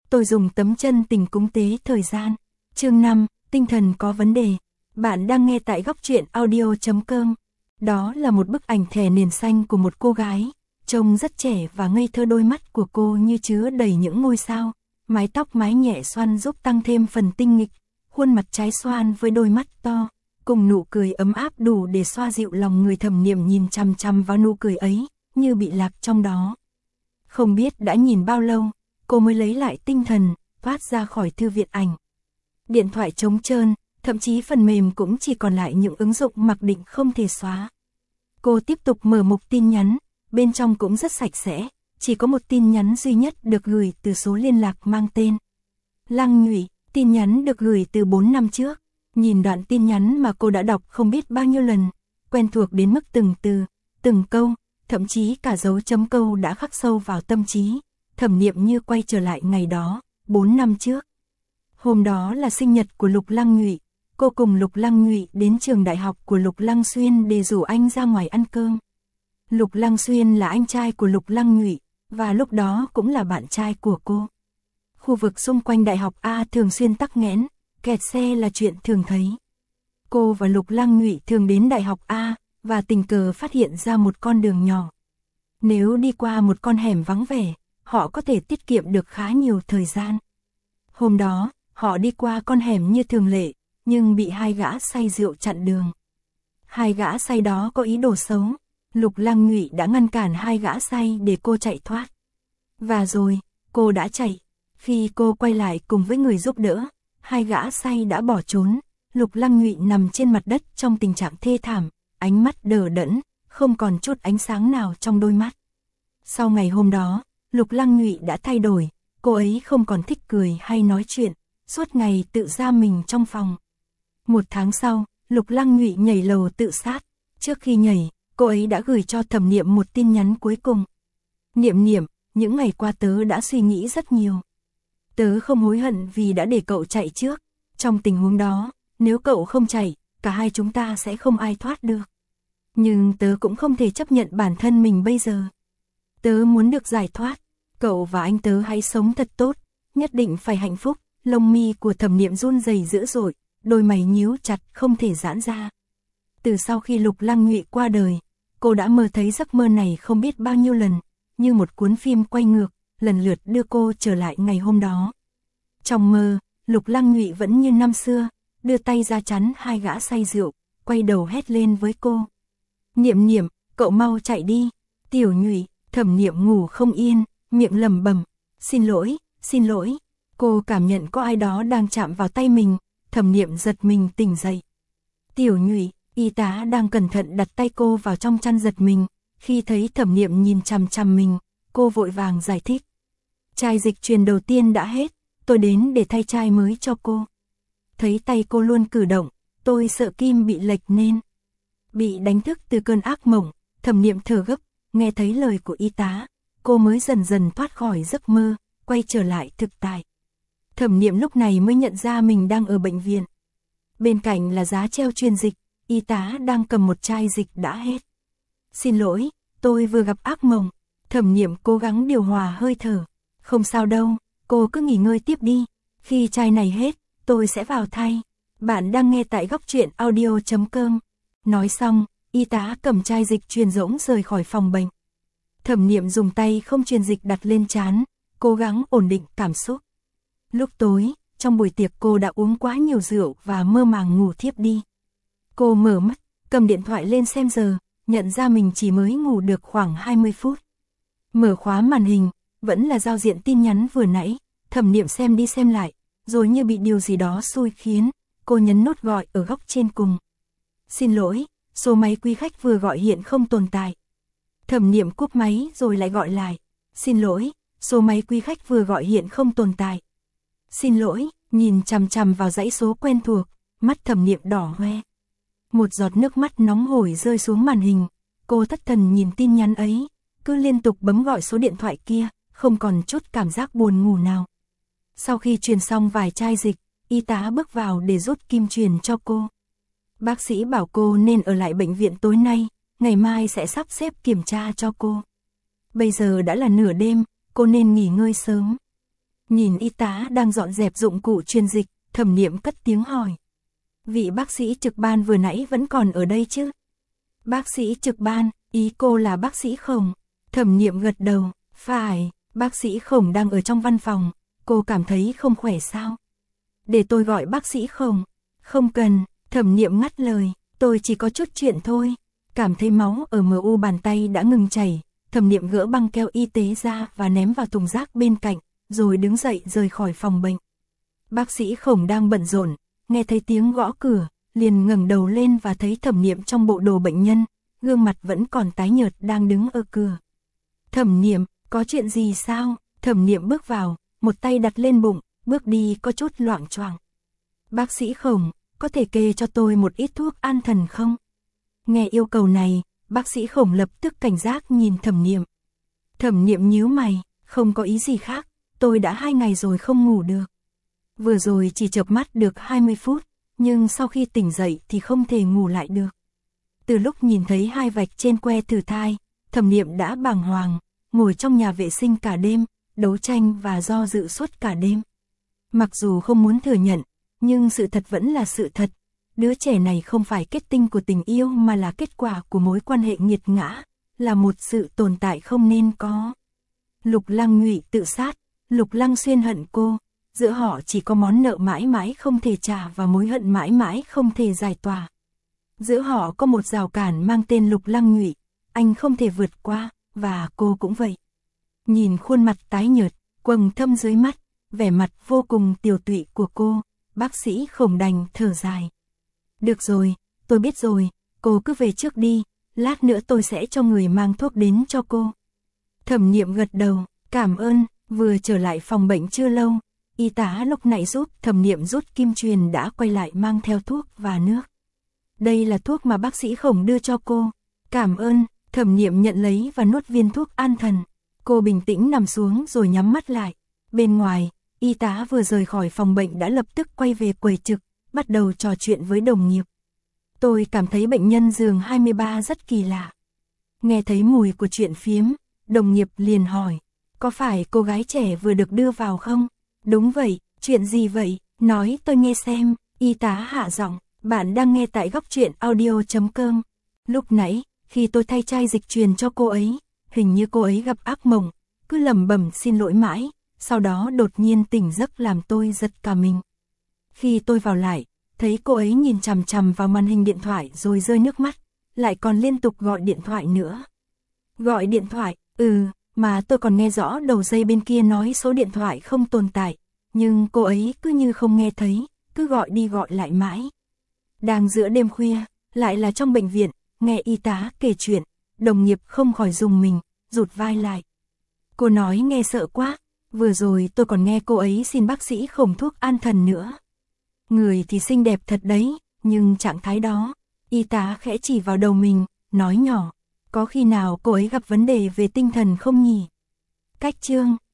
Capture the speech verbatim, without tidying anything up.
tôi dùng tấm chân tình cúng tế thời gian. Chương năm, tinh thần có vấn đề. Bạn đang nghe tại góc truyện audio chấm com. Đó là một bức ảnh thẻ nền xanh của một cô gái, trông rất trẻ và ngây thơ, đôi mắt của cô như chứa đầy những ngôi sao, mái tóc mái nhẹ xoăn giúp tăng thêm phần tinh nghịch, khuôn mặt trái xoan với đôi mắt to, cùng nụ cười ấm áp đủ để xoa dịu lòng người. Thẩm Niệm nhìn chằm chằm vào nụ cười ấy, như bị lạc trong đó. Không biết đã nhìn bao lâu, cô mới lấy lại tinh thần, thoát ra khỏi thư viện ảnh. Điện thoại trống trơn, thậm chí phần mềm cũng chỉ còn lại những ứng dụng mặc định không thể xóa. Cô tiếp tục mở mục tin nhắn, bên trong cũng rất sạch sẽ, chỉ có một tin nhắn duy nhất được gửi từ số liên lạc mang tên Lăng Nhụy, tin nhắn được gửi từ bốn năm trước. Nhìn đoạn tin nhắn mà cô đã đọc không biết bao nhiêu lần, quen thuộc đến mức từng từ, từng câu, thậm chí cả dấu chấm câu đã khắc sâu vào tâm trí. Thẩm Niệm như quay trở lại ngày đó, bốn năm trước. Hôm đó là sinh nhật của Lục Lăng Nhụy, cô cùng Lục Lăng Nhụy đến trường đại học của Lục Lăng Xuyên để rủ anh ra ngoài ăn cơm. Lục Lăng Xuyên là anh trai của Lục Lăng Nhụy, và lúc đó cũng là bạn trai của cô. Khu vực xung quanh đại học A thường xuyên tắc nghẽn, kẹt xe là chuyện thường thấy. Cô và Lục Lăng Nhụy thường đến đại học A, và tình cờ phát hiện ra một con đường nhỏ. Nếu đi qua một con hẻm vắng vẻ, họ có thể tiết kiệm được khá nhiều thời gian. Hôm đó, họ đi qua con hẻm như thường lệ, nhưng bị hai gã say rượu chặn đường. Hai gã say đó có ý đồ xấu. Lục Lăng Nhụy đã ngăn cản hai gã say để cô chạy thoát. Và rồi, cô đã chạy. Khi cô quay lại cùng với người giúp đỡ, hai gã say đã bỏ trốn. Lục Lăng Nhụy nằm trên mặt đất trong tình trạng thê thảm, ánh mắt đờ đẫn, không còn chút ánh sáng nào trong đôi mắt. Sau ngày hôm đó, Lục Lăng Nhụy đã thay đổi, cô ấy không còn thích cười hay nói chuyện, suốt ngày tự giam mình trong phòng. Một tháng sau, Lục Lăng Nhụy nhảy lầu tự sát. Trước khi nhảy, cô ấy đã gửi cho Thẩm Niệm một tin nhắn cuối cùng. Niệm Niệm, những ngày qua tớ đã suy nghĩ rất nhiều. Tớ không hối hận vì đã để cậu chạy trước. Trong tình huống đó, nếu cậu không chạy, cả hai chúng ta sẽ không ai thoát được. Nhưng tớ cũng không thể chấp nhận bản thân mình bây giờ. Tớ muốn được giải thoát. Cậu và anh tớ hãy sống thật tốt, nhất định phải hạnh phúc. Lông mi của Thẩm Niệm run rẩy dữ dội, đôi mày nhíu chặt không thể giãn ra. Từ sau khi Lục Lăng Nhụy qua đời, cô đã mơ thấy giấc mơ này không biết bao nhiêu lần, như một cuốn phim quay ngược, lần lượt đưa cô trở lại ngày hôm đó. Trong mơ, Lục Lăng Nhụy vẫn như năm xưa, đưa tay ra chắn hai gã say rượu, quay đầu hét lên với cô. Niệm Niệm, cậu mau chạy đi. Tiểu Nhụy. Thẩm Niệm ngủ không yên, miệng lẩm bẩm, xin lỗi, xin lỗi. Cô cảm nhận có ai đó đang chạm vào tay mình, Thẩm Niệm giật mình tỉnh dậy. Tiểu Nhụy. Y tá đang cẩn thận đặt tay cô vào trong chăn giật mình, khi thấy Thẩm Niệm nhìn chằm chằm mình, cô vội vàng giải thích. Chai dịch truyền đầu tiên đã hết, tôi đến để thay chai mới cho cô. Thấy tay cô luôn cử động, tôi sợ kim bị lệch nên. Bị đánh thức từ cơn ác mộng, Thẩm Niệm thở gấp, nghe thấy lời của y tá, cô mới dần dần thoát khỏi giấc mơ, quay trở lại thực tại. Thẩm Niệm lúc này mới nhận ra mình đang ở bệnh viện. Bên cạnh là giá treo truyền dịch. Y tá đang cầm một chai dịch đã hết. Xin lỗi, tôi vừa gặp ác mộng. Thẩm Niệm cố gắng điều hòa hơi thở. Không sao đâu, cô cứ nghỉ ngơi tiếp đi. Khi chai này hết, tôi sẽ vào thay. Bạn đang nghe tại góc truyện audio chấm com. Nói xong, y tá cầm chai dịch truyền rỗng rời khỏi phòng bệnh. Thẩm Niệm dùng tay không truyền dịch đặt lên trán, cố gắng ổn định cảm xúc. Lúc tối, trong buổi tiệc cô đã uống quá nhiều rượu và mơ màng ngủ thiếp đi. Cô mở mắt, cầm điện thoại lên xem giờ, nhận ra mình chỉ mới ngủ được khoảng hai mươi phút. Mở khóa màn hình, vẫn là giao diện tin nhắn vừa nãy, Thẩm Niệm xem đi xem lại, rồi như bị điều gì đó xui khiến, cô nhấn nút gọi ở góc trên cùng. Xin lỗi, số máy quý khách vừa gọi hiện không tồn tại. Thẩm Niệm cúp máy rồi lại gọi lại. Xin lỗi, số máy quý khách vừa gọi hiện không tồn tại. Xin lỗi, nhìn chằm chằm vào dãy số quen thuộc, mắt Thẩm Niệm đỏ hoe. Một giọt nước mắt nóng hổi rơi xuống màn hình, cô thất thần nhìn tin nhắn ấy, cứ liên tục bấm gọi số điện thoại kia, không còn chút cảm giác buồn ngủ nào. Sau khi truyền xong vài chai dịch, y tá bước vào để rút kim truyền cho cô. Bác sĩ bảo cô nên ở lại bệnh viện tối nay, ngày mai sẽ sắp xếp kiểm tra cho cô. Bây giờ đã là nửa đêm, cô nên nghỉ ngơi sớm. Nhìn y tá đang dọn dẹp dụng cụ truyền dịch, Thẩm Niệm cất tiếng hỏi. Vị bác sĩ trực ban vừa nãy vẫn còn ở đây chứ? Bác sĩ trực ban, ý cô là bác sĩ Khổng? Thẩm Niệm gật đầu, phải, bác sĩ Khổng đang ở trong văn phòng, cô cảm thấy không khỏe sao? Để tôi gọi bác sĩ Khổng. Không cần, Thẩm Niệm ngắt lời, tôi chỉ có chút chuyện thôi. Cảm thấy máu ở mờ u bàn tay đã ngừng chảy, Thẩm Niệm gỡ băng keo y tế ra và ném vào thùng rác bên cạnh, rồi đứng dậy rời khỏi phòng bệnh. Bác sĩ Khổng đang bận rộn, nghe thấy tiếng gõ cửa, liền ngẩng đầu lên và thấy Thẩm Niệm trong bộ đồ bệnh nhân, gương mặt vẫn còn tái nhợt đang đứng ở cửa. Thẩm Niệm, có chuyện gì sao? Thẩm Niệm bước vào, một tay đặt lên bụng, bước đi có chút loạng choạng. Bác sĩ Khổng, có thể kê cho tôi một ít thuốc an thần không? Nghe yêu cầu này, bác sĩ Khổng lập tức cảnh giác nhìn Thẩm Niệm. Thẩm Niệm nhíu mày, không có ý gì khác, tôi đã hai ngày rồi không ngủ được. Vừa rồi chỉ chợp mắt được hai mươi phút, nhưng sau khi tỉnh dậy thì không thể ngủ lại được. Từ lúc nhìn thấy hai vạch trên que thử thai, Thẩm Niệm đã bàng hoàng, ngồi trong nhà vệ sinh cả đêm, đấu tranh và do dự suốt cả đêm. Mặc dù không muốn thừa nhận, nhưng sự thật vẫn là sự thật. Đứa trẻ này không phải kết tinh của tình yêu mà là kết quả của mối quan hệ nghiệt ngã, là một sự tồn tại không nên có. Lục Lăng Ngụy tự sát, Lục Lăng Xuyên hận cô, giữa họ chỉ có món nợ mãi mãi không thể trả và mối hận mãi mãi không thể giải tỏa. Giữa họ có một rào cản mang tên Lục Lăng Ngụy, anh không thể vượt qua, và cô cũng vậy. Nhìn khuôn mặt tái nhợt, quầng thâm dưới mắt, vẻ mặt vô cùng tiều tụy của cô, bác sĩ Khổng đành thở dài. Được rồi, tôi biết rồi, cô cứ về trước đi, lát nữa tôi sẽ cho người mang thuốc đến cho cô. Thẩm Niệm gật đầu, cảm ơn, vừa trở lại phòng bệnh chưa lâu, y tá lúc nãy giúp Thẩm Niệm rút kim truyền đã quay lại mang theo thuốc và nước. Đây là thuốc mà bác sĩ Khổng đưa cho cô. Cảm ơn, Thẩm Niệm nhận lấy và nuốt viên thuốc an thần. Cô bình tĩnh nằm xuống rồi nhắm mắt lại. Bên ngoài, y tá vừa rời khỏi phòng bệnh đã lập tức quay về quầy trực, bắt đầu trò chuyện với đồng nghiệp. Tôi cảm thấy bệnh nhân giường hai mươi ba rất kỳ lạ. Nghe thấy mùi của chuyện phiếm, đồng nghiệp liền hỏi, có phải cô gái trẻ vừa được đưa vào không? Đúng vậy, chuyện gì vậy? Nói tôi nghe xem. Y tá hạ giọng, bạn đang nghe tại góc truyện audio chấm com. Lúc nãy, khi tôi thay chai dịch truyền cho cô ấy, hình như cô ấy gặp ác mộng, cứ lẩm bẩm xin lỗi mãi, sau đó đột nhiên tỉnh giấc làm tôi giật cả mình. Khi tôi vào lại, thấy cô ấy nhìn chằm chằm vào màn hình điện thoại rồi rơi nước mắt, lại còn liên tục gọi điện thoại nữa. Gọi điện thoại, ừ, mà tôi còn nghe rõ đầu dây bên kia nói số điện thoại không tồn tại, nhưng cô ấy cứ như không nghe thấy, cứ gọi đi gọi lại mãi. Đang giữa đêm khuya, lại là trong bệnh viện, nghe y tá kể chuyện, đồng nghiệp không khỏi rùng mình, rụt vai lại. Cô nói nghe sợ quá, vừa rồi tôi còn nghe cô ấy xin bác sĩ Khổng thuốc an thần nữa. Người thì xinh đẹp thật đấy, nhưng trạng thái đó, y tá khẽ chỉ vào đầu mình, nói nhỏ, có khi nào cô ấy gặp vấn đề về tinh thần không nhỉ? Cách chương